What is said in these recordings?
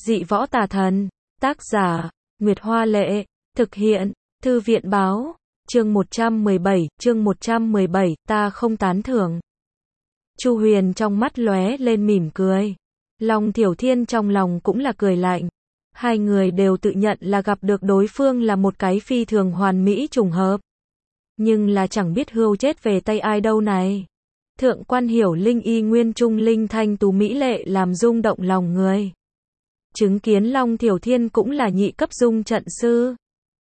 Dị võ tà thần, tác giả, Nguyệt Hoa Lệ, thực hiện, Thư viện báo, chương 117, ta không tán thưởng. Chu Huyền trong mắt lóe lên mỉm cười. Long Thiểu Thiên trong lòng cũng là cười lạnh. Hai người đều tự nhận là gặp được đối phương là một cái phi thường hoàn mỹ trùng hợp. Nhưng là chẳng biết hươu chết về tay ai đâu này. Thượng quan Hiểu Linh y nguyên trung linh thanh tú mỹ lệ làm rung động lòng người. Chứng kiến Long Thiểu Thiên cũng là nhị cấp dung trận sư.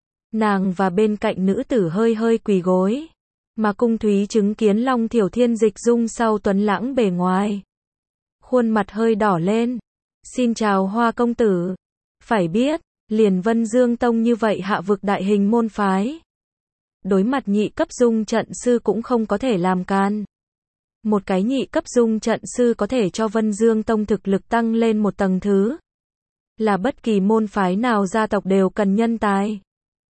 Nàng và bên cạnh nữ tử hơi hơi quỳ gối. Mà Cung Thúy chứng kiến Long Thiểu Thiên dịch dung sau tuấn lãng bề ngoài. Khuôn mặt hơi đỏ lên. Xin chào Hoa công tử. Phải biết, liền Vân Dương Tông như vậy hạ vực đại hình môn phái. Đối mặt nhị cấp dung trận sư cũng không có thể làm can. Một cái nhị cấp dung trận sư có thể cho Vân Dương Tông thực lực tăng lên một tầng thứ. Là bất kỳ môn phái nào gia tộc đều cần nhân tài.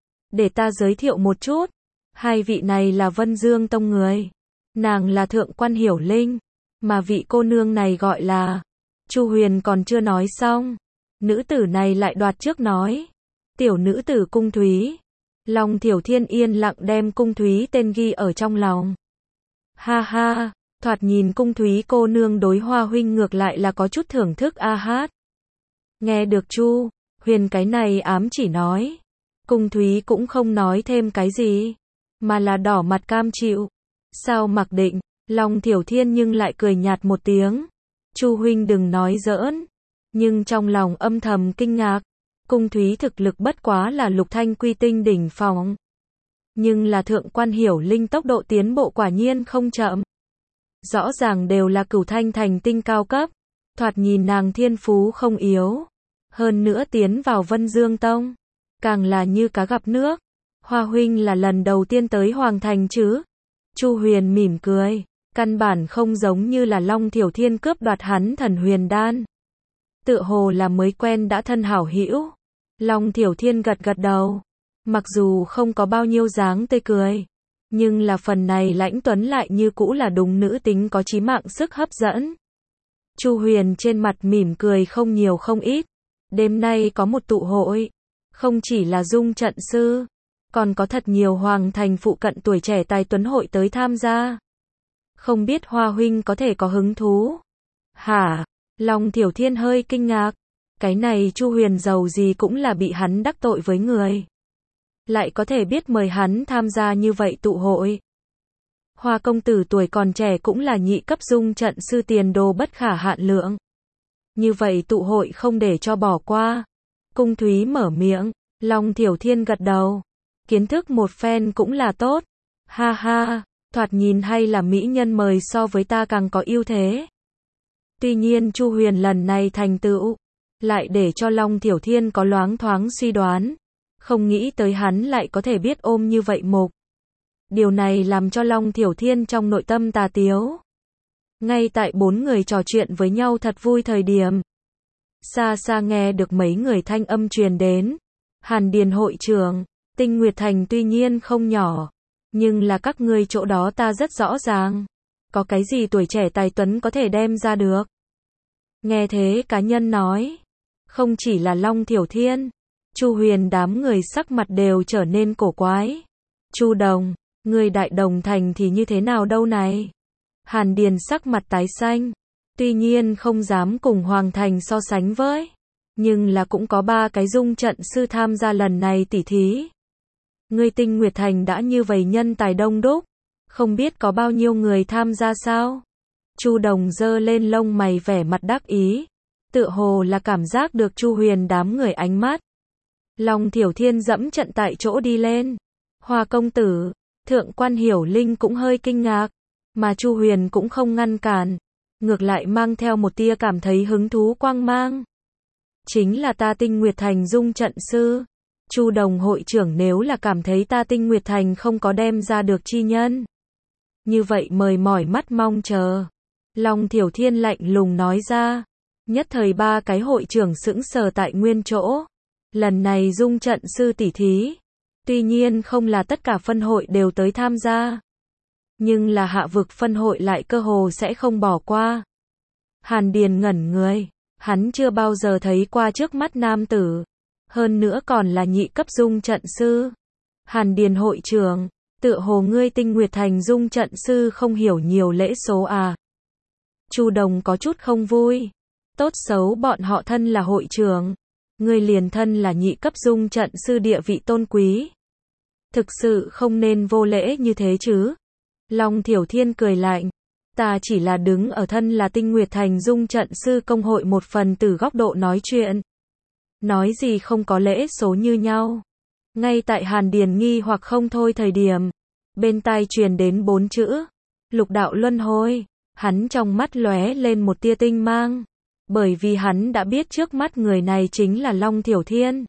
Để ta giới thiệu một chút. Hai vị này là Vân Dương Tông người. Nàng là Thượng quan Hiểu Linh. Mà vị cô nương này gọi là... Chu Huyền còn chưa nói xong. Nữ tử này lại đoạt trước nói. Tiểu nữ tử Cung Thúy. Long Thiểu Thiên yên lặng đem Cung Thúy tên ghi ở trong lòng. Ha ha, thoạt nhìn Cung Thúy cô nương đối Hoa huynh ngược lại là có chút thưởng thức a hát. Nghe được Chu Huyền cái này ám chỉ nói. Cung Thúy cũng không nói thêm cái gì. Mà là đỏ mặt cam chịu. Sao mặc định, Long Thiểu Thiên nhưng lại cười nhạt một tiếng. Chu huynh đừng nói giỡn. Nhưng trong lòng âm thầm kinh ngạc. Cung Thúy thực lực bất quá là lục thanh quy tinh đỉnh phong. Nhưng là Thượng quan Hiểu Linh tốc độ tiến bộ quả nhiên không chậm. Rõ ràng đều là cửu thanh thành tinh cao cấp. Thoạt nhìn nàng thiên phú không yếu. Hơn nữa tiến vào Vân Dương Tông. Càng là như cá gặp nước. Hoa huynh là lần đầu tiên tới Hoàng Thành chứ? Chu Huyền mỉm cười. Căn bản không giống như là Long Thiểu Thiên cướp đoạt hắn thần huyền đan. Tựa hồ là mới quen đã thân hảo hữu. Long Thiểu Thiên gật gật đầu. Mặc dù không có bao nhiêu dáng tươi cười. Nhưng là phần này lãnh tuấn lại như cũ là đúng nữ tính có chí mạng sức hấp dẫn. Chu Huyền trên mặt mỉm cười không nhiều không ít. Đêm nay có một tụ hội. Không chỉ là dung trận sư. Còn có thật nhiều Hoàng Thành phụ cận tuổi trẻ tài tuấn hội tới tham gia. Không biết Hoa huynh có thể có hứng thú. Hả? Long Thiểu Thiên hơi kinh ngạc. Cái này Chu Huyền giàu gì cũng là bị hắn đắc tội với người. Lại có thể biết mời hắn tham gia như vậy tụ hội. Hoa công tử tuổi còn trẻ cũng là nhị cấp dung trận sư tiền đồ bất khả hạn lượng. Như vậy tụ hội không để cho bỏ qua. Cung Thúy mở miệng. Long Thiểu Thiên gật đầu. Kiến thức một phen cũng là tốt. Ha ha, thoạt nhìn hay là mỹ nhân mời so với ta càng có ưu thế. Tuy nhiên Chu Huyền lần này thành tựu. Lại để cho Long Thiểu Thiên có loáng thoáng suy đoán. Không nghĩ tới hắn lại có thể biết ôm như vậy mục. Điều này làm cho Long Thiểu Thiên trong nội tâm tà tiếu. Ngay tại bốn người trò chuyện với nhau thật vui thời điểm. Xa xa nghe được mấy người thanh âm truyền đến. Hàn Điền hội trưởng, Tinh Nguyệt Thành tuy nhiên không nhỏ. Nhưng là các ngươi chỗ đó ta rất rõ ràng. Có cái gì tuổi trẻ tài tuấn có thể đem ra được. Nghe thế cá nhân nói. Không chỉ là Long Thiểu Thiên. Chu Huyền đám người sắc mặt đều trở nên cổ quái. Chu Đồng, người Đại Đồng Thành thì như thế nào đâu này? Hàn Điền sắc mặt tái xanh. Tuy nhiên không dám cùng Hoàng Thành so sánh với. Nhưng là cũng có 3 cái dung trận sư tham gia lần này tỉ thí. Người Tinh Nguyệt Thành đã như vậy nhân tài đông đúc. Không biết có bao nhiêu người tham gia sao? Chu Đồng giơ lên lông mày vẻ mặt đắc ý. Tựa hồ là cảm giác được Chu Huyền đám người ánh mắt. Long Thiểu Thiên dẫm trận tại chỗ đi lên. Hoa công tử, Thượng quan Hiểu Linh cũng hơi kinh ngạc. Mà Chu Huyền cũng không ngăn cản. Ngược lại mang theo một tia cảm thấy hứng thú quang mang. Chính là ta Tinh Nguyệt Thành dung trận sư. Chu Đồng hội trưởng nếu là cảm thấy ta Tinh Nguyệt Thành không có đem ra được chi nhân. Như vậy mời mỏi mắt mong chờ. Long Thiểu Thiên lạnh lùng nói ra. Nhất thời 3 cái hội trưởng sững sờ tại nguyên chỗ. Lần này dung trận sư tỉ thí. Tuy nhiên không là tất cả phân hội đều tới tham gia. Nhưng là hạ vực phân hội lại cơ hồ sẽ không bỏ qua. Hàn Điền ngẩn người. Hắn chưa bao giờ thấy qua trước mắt nam tử. Hơn nữa còn là nhị cấp dung trận sư. Hàn Điền hội trưởng, tựa hồ ngươi Tinh Nguyệt Thành dung trận sư không hiểu nhiều lễ số à. Chu Đồng có chút không vui. Tốt xấu bọn họ thân là hội trưởng. Ngươi liền thân là nhị cấp dung trận sư địa vị tôn quý. Thực sự không nên vô lễ như thế chứ. Long Thiểu Thiên cười lạnh. Ta chỉ là đứng ở thân là Tinh Nguyệt Thành dung trận sư công hội một phần từ góc độ nói chuyện. Nói gì không có lễ số như nhau. Ngay tại Hàn Điền nghi hoặc không thôi thời điểm. Bên tai truyền đến 4 chữ. Lục đạo luân hồi. Hắn trong mắt lóe lên một tia tinh mang. Bởi vì hắn đã biết trước mắt người này chính là Long Thiểu Thiên.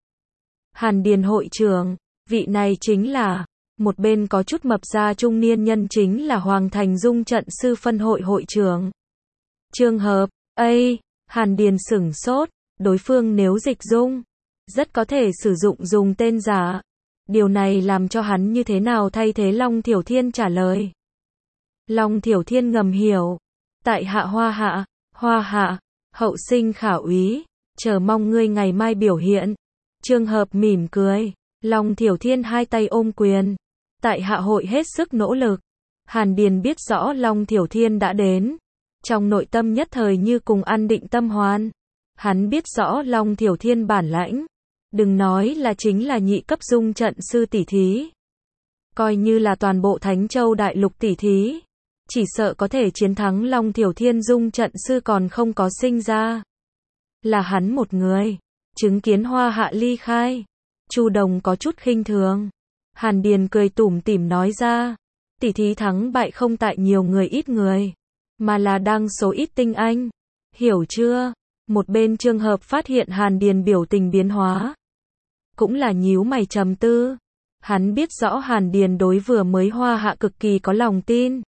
Hàn Điền hội trưởng, vị này chính là, một bên có chút mập ra trung niên nhân chính là Hoàng Thành Dung trận sư phân hội hội trưởng. Trường hợp, Hàn Điền sửng sốt, đối phương nếu dịch dung, rất có thể sử dụng dùng tên giả. Điều này làm cho hắn như thế nào thay thế Long Thiểu Thiên trả lời. Long Thiểu Thiên ngầm hiểu, tại hạ Hoa Hạ, hậu sinh khả úy, chờ mong ngươi ngày mai biểu hiện. Trường hợp mỉm cười, Long Thiểu Thiên hai tay ôm quyền, tại hạ hội hết sức nỗ lực. Hàn Điền biết rõ Long Thiểu Thiên đã đến, trong nội tâm nhất thời như cùng an định tâm hoàn. Hắn biết rõ Long Thiểu Thiên bản lãnh, đừng nói là chính là nhị cấp dung trận sư tỷ thí, coi như là toàn bộ Thánh Châu Đại Lục tỷ thí, chỉ sợ có thể chiến thắng Long Thiểu Thiên dung trận sư còn không có sinh ra. Là hắn một người. Chứng kiến Hoa Hạ ly khai, Chu Đồng có chút khinh thường. Hàn Điền cười tủm tỉm nói ra, tỷ thí thắng bại không tại nhiều người ít người, mà là đang số ít tinh anh. Hiểu chưa? Một bên trường hợp phát hiện Hàn Điền biểu tình biến hóa, cũng là nhíu mày trầm tư. Hắn biết rõ Hàn Điền đối vừa mới Hoa Hạ cực kỳ có lòng tin.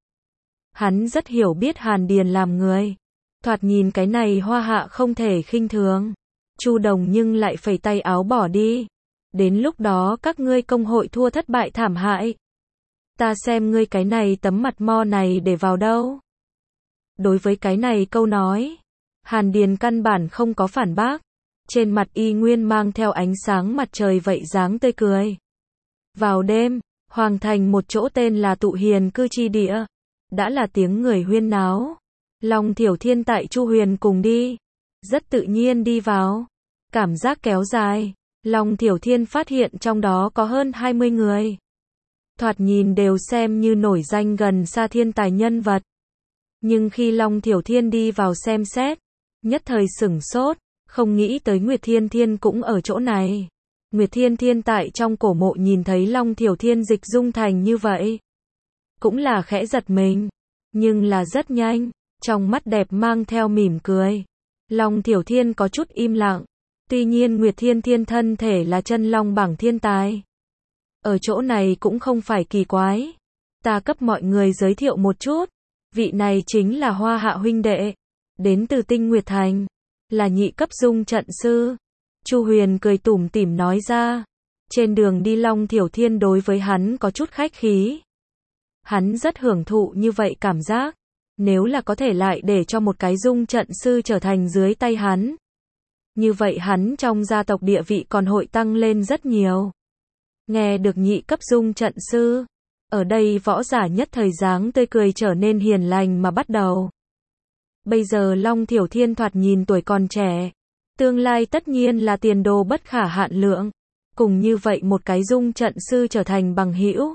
Hắn rất hiểu biết Hàn Điền làm người. Thoạt nhìn cái này Hoa Hạ không thể khinh thường. Chu Đồng nhưng lại phẩy tay áo bỏ đi. Đến lúc đó các ngươi công hội thua thất bại thảm hại. Ta xem ngươi cái này tấm mặt mo này để vào đâu. Đối với cái này câu nói, Hàn Điền căn bản không có phản bác. Trên mặt y nguyên mang theo ánh sáng mặt trời vậy dáng tươi cười. Vào đêm, Hoàng Thành một chỗ tên là Tụ Hiền cư chi địa. Đã là tiếng người huyên náo. Long Thiểu Thiên tại Chu Huyền cùng đi. Rất tự nhiên đi vào. Cảm giác kéo dài. Long Thiểu Thiên phát hiện trong đó có hơn 20 người. Thoạt nhìn đều xem như nổi danh gần xa thiên tài nhân vật. Nhưng khi Long Thiểu Thiên đi vào xem xét, nhất thời sửng sốt, không nghĩ tới Nguyệt Thiên Thiên cũng ở chỗ này. Nguyệt Thiên Thiên tại trong cổ mộ nhìn thấy Long Thiểu Thiên dịch dung thành như vậy. Cũng là khẽ giật mình, nhưng là rất nhanh, trong mắt đẹp mang theo mỉm cười. Long Thiểu Thiên có chút im lặng, tuy nhiên Nguyệt Thiên Thiên thân thể là chân long bảng thiên tài. Ở chỗ này cũng không phải kỳ quái. Ta cấp mọi người giới thiệu một chút, vị này chính là Hoa Hạ huynh đệ, đến từ Tinh Nguyệt Thành, là nhị cấp dung trận sư. Chu Huyền cười tủm tỉm nói ra. Trên đường đi Long Thiểu Thiên đối với hắn có chút khách khí. Hắn rất hưởng thụ như vậy cảm giác. Nếu là có thể lại để cho một cái dung trận sư trở thành dưới tay hắn, như vậy hắn trong gia tộc địa vị còn hội tăng lên rất nhiều. Nghe được nhị cấp dung trận sư, ở đây võ giả nhất thời dáng tươi cười trở nên hiền lành mà bắt đầu. Bây giờ Long Thiểu Thiên thoạt nhìn tuổi còn trẻ, tương lai tất nhiên là tiền đồ bất khả hạn lượng. Cùng như vậy một cái dung trận sư trở thành bằng hữu,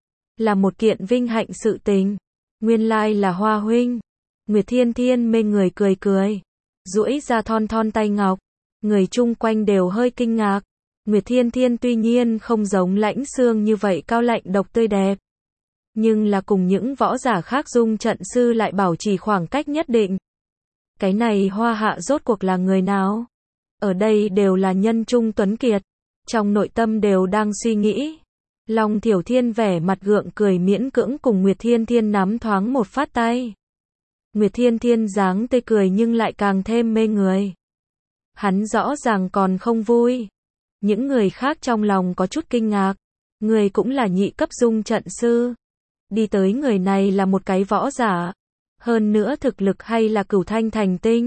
là một kiện vinh hạnh sự tình. Nguyên lai là Hoa huynh. Nguyệt Thiên Thiên mê người cười cười, duỗi ra thon thon tay ngọc. Người chung quanh đều hơi kinh ngạc. Nguyệt Thiên Thiên tuy nhiên không giống Lãnh Xương như vậy cao lạnh độc tươi đẹp, nhưng là cùng những võ giả khác dung trận sư lại bảo trì khoảng cách nhất định. Cái này Hoa Hạ rốt cuộc là người nào? Ở đây đều là nhân trung tuấn kiệt, trong nội tâm đều đang suy nghĩ. Long Thiểu Thiên vẻ mặt gượng cười miễn cưỡng cùng Nguyệt Thiên Thiên nắm thoáng một phát tay. Nguyệt Thiên Thiên dáng tươi cười nhưng lại càng thêm mê người. Hắn rõ ràng còn không vui. Những người khác trong lòng có chút kinh ngạc. Người cũng là nhị cấp dung trận sư. Đi tới người này là một cái võ giả. Hơn nữa thực lực hay là Cửu Thanh thành tinh.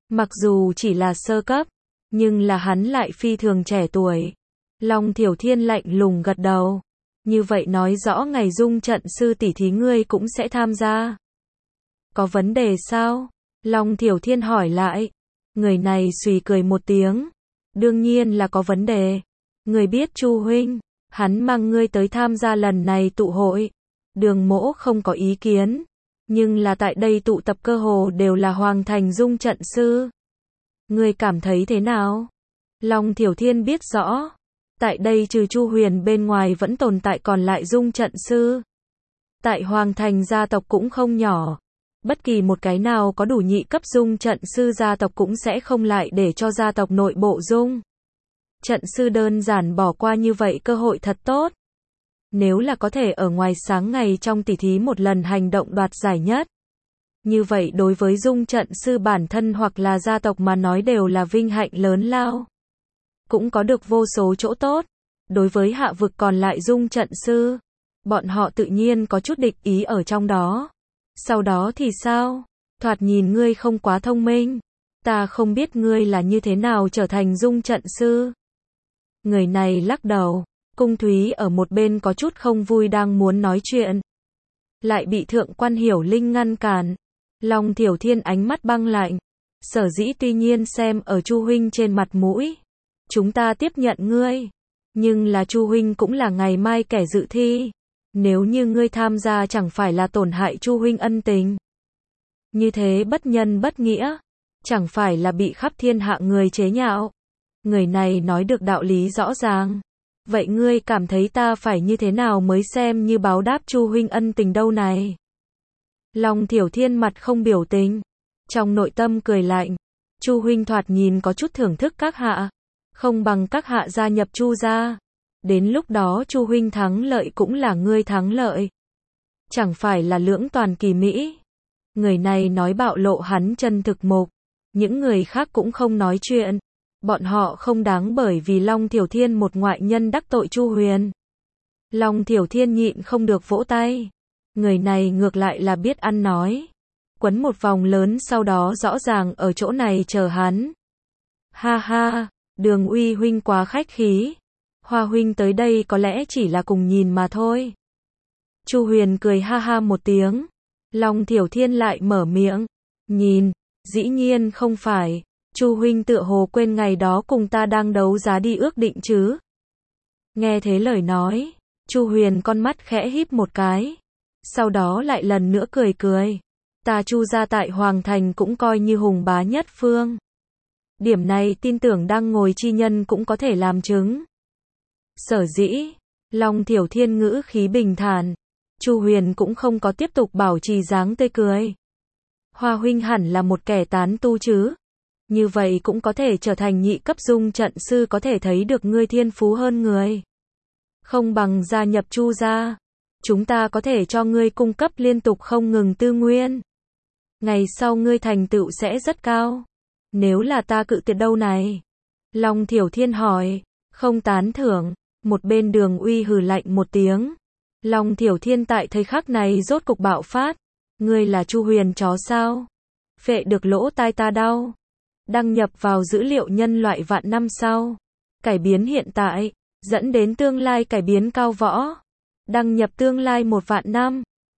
Mặc dù chỉ là sơ cấp, nhưng là hắn lại phi thường trẻ tuổi. Long Thiểu Thiên lạnh lùng gật đầu. Như vậy nói rõ ngày dung trận sư tỷ thí ngươi cũng sẽ tham gia. Có vấn đề sao? Long Thiểu Thiên hỏi lại. Người này xùy cười một tiếng. Đương nhiên là có vấn đề. Người biết Chu huynh, hắn mang ngươi tới tham gia lần này tụ hội. Đường Mỗ không có ý kiến. Nhưng là tại đây tụ tập cơ hồ đều là Hoàng Thành dung trận sư. Ngươi cảm thấy thế nào? Long Thiểu Thiên biết rõ. Tại đây trừ Chu Huyền bên ngoài vẫn tồn tại còn lại dung trận sư. Tại Hoàng Thành gia tộc cũng không nhỏ. Bất kỳ một cái nào có đủ nhị cấp dung trận sư gia tộc cũng sẽ không lại để cho gia tộc nội bộ dung trận sư đơn giản bỏ qua như vậy cơ hội thật tốt. Nếu là có thể ở ngoài sáng ngày trong tỷ thí một lần hành động đoạt giải nhất. Như vậy đối với dung trận sư bản thân hoặc là gia tộc mà nói đều là vinh hạnh lớn lao. Cũng có được vô số chỗ tốt. Đối với hạ vực còn lại dung trận sư, bọn họ tự nhiên có chút địch ý ở trong đó. Sau đó thì sao? Thoạt nhìn ngươi không quá thông minh. Ta không biết ngươi là như thế nào trở thành dung trận sư. Người này lắc đầu. Cung Thúy ở một bên có chút không vui đang muốn nói chuyện. Lại bị Thượng quan Hiểu Linh ngăn cản. Long Thiểu Thiên ánh mắt băng lạnh. Sở dĩ tuy nhiên xem ở Chu huynh trên mặt mũi. Chúng ta tiếp nhận ngươi. Nhưng là Chu huynh cũng là ngày mai kẻ dự thi. Nếu như ngươi tham gia chẳng phải là tổn hại Chu huynh ân tình. Như thế bất nhân bất nghĩa. Chẳng phải là bị khắp thiên hạ người chế nhạo. Người này nói được đạo lý rõ ràng. Vậy ngươi cảm thấy ta phải như thế nào mới xem như báo đáp Chu huynh ân tình đâu này? Long Thiểu Thiên mặt không biểu tình. Trong nội tâm cười lạnh. Chu huynh thoạt nhìn có chút thưởng thức các hạ. Không bằng các hạ gia nhập Chu gia. Đến lúc đó Chu huynh thắng lợi cũng là ngươi thắng lợi. Chẳng phải là lưỡng toàn kỳ mỹ. Người này nói bạo lộ hắn chân thực mục. Những người khác cũng không nói chuyện. Bọn họ không đáng bởi vì Long Thiểu Thiên một ngoại nhân đắc tội Chu Huyền. Long Thiểu Thiên nhịn không được vỗ tay. Người này ngược lại là biết ăn nói. Quấn một vòng lớn sau đó rõ ràng ở chỗ này chờ hắn. Ha ha, Đường Uy huynh quá khách khí. Hoa huynh tới đây có lẽ chỉ là cùng nhìn mà thôi. Chu Huyền cười ha ha một tiếng. Long Thiểu Thiên lại mở miệng. Nhìn, dĩ nhiên không phải. Chu huynh tựa hồ quên ngày đó cùng ta đang đấu giá đi ước định chứ. Nghe thế lời nói, Chu Huyền con mắt khẽ híp một cái. Sau đó lại lần nữa cười cười. Ta Chu gia tại Hoàng Thành cũng coi như hùng bá nhất phương. Điểm này tin tưởng đang ngồi chi nhân cũng có thể làm chứng. Sở dĩ, Long Thiểu Thiên ngữ khí bình thản. Chu Huyền cũng không có tiếp tục bảo trì dáng tươi cười. Hoa huynh hẳn là một kẻ tán tu chứ. Như vậy cũng có thể trở thành nhị cấp dung trận sư, có thể thấy được ngươi thiên phú hơn người. Không bằng gia nhập Chu gia. Chúng ta có thể cho ngươi cung cấp liên tục không ngừng tư nguyên. Ngày sau ngươi thành tựu sẽ rất cao. Nếu là ta cự tuyệt đâu này? Long Thiểu Thiên hỏi. Không tán thưởng. Một bên Đường Uy hừ lạnh một tiếng. Long Thiểu Thiên tại thời khắc này rốt cục bạo phát. Ngươi là Chu Huyền chó sao? Phệ được lỗ tai ta đau. Đăng nhập vào dữ liệu nhân loại vạn năm sau. Cải biến hiện tại. Dẫn đến tương lai cải biến cao võ. Đăng nhập tương lai 1 vạn năm.